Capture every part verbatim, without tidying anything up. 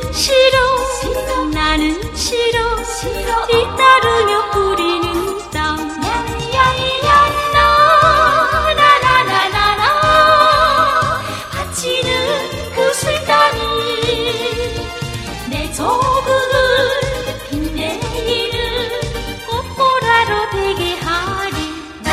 싫어, 나는 싫어, 뒤따르며 뿌리는 땀. 나나나나나나 바치는 그 술땀이 내 조국을 빛내기를 꽃보라로 되게 하리.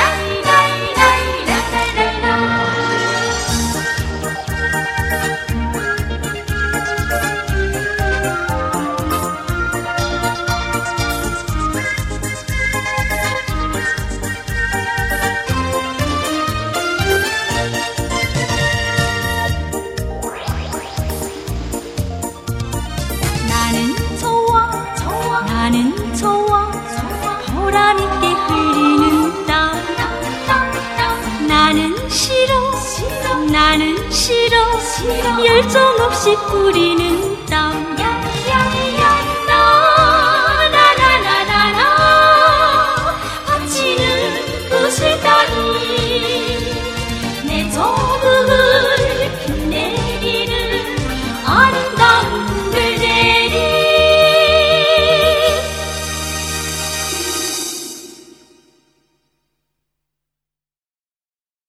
나는 좋아, 좋아, 나는 좋아, 좋아, 보람있게 흘리는 땀. 나는 싫어, 싫어, 나는 싫어, 싫어, 열정 없이 뿌리는 땀.